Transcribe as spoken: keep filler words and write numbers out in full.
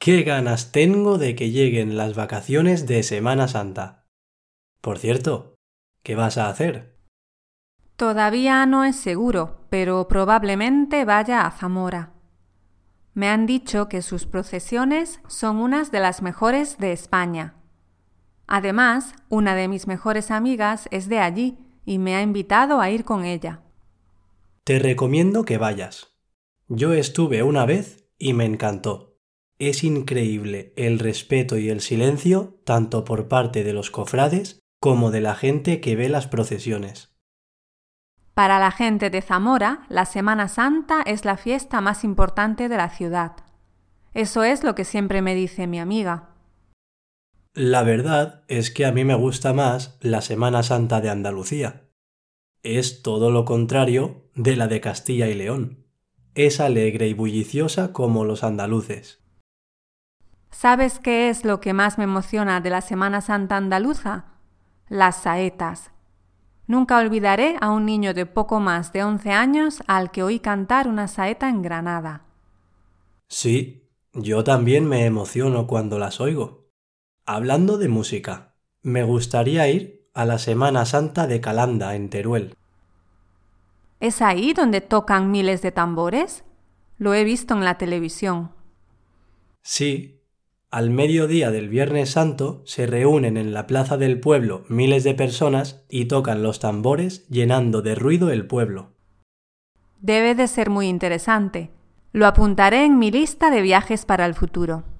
¡Qué ganas tengo de que lleguen las vacaciones de Semana Santa! Por cierto, ¿qué vas a hacer? Todavía no es seguro, pero probablemente vaya a Zamora. Me han dicho que sus procesiones son unas de las mejores de España. Además, una de mis mejores amigas es de allí y me ha invitado a ir con ella. Te recomiendo que vayas. Yo estuve una vez y me encantó. Es increíble el respeto y el silencio tanto por parte de los cofrades como de la gente que ve las procesiones. Para la gente de Zamora, la Semana Santa es la fiesta más importante de la ciudad. Eso es lo que siempre me dice mi amiga. La verdad es que a mí me gusta más la Semana Santa de Andalucía. Es todo lo contrario de la de Castilla y León. Es alegre y bulliciosa como los andaluces. ¿Sabes qué es lo que más me emociona de la Semana Santa andaluza? Las saetas. Nunca olvidaré a un niño de poco más de once años al que oí cantar una saeta en Granada. Sí, yo también me emociono cuando las oigo. Hablando de música, me gustaría ir a la Semana Santa de Calanda, en Teruel. ¿Es ahí donde tocan miles de tambores? Lo he visto en la televisión. Sí, al mediodía del Viernes Santo se reúnen en la plaza del pueblo miles de personas y tocan los tambores llenando de ruido el pueblo. Debe de ser muy interesante. Lo apuntaré en mi lista de viajes para el futuro.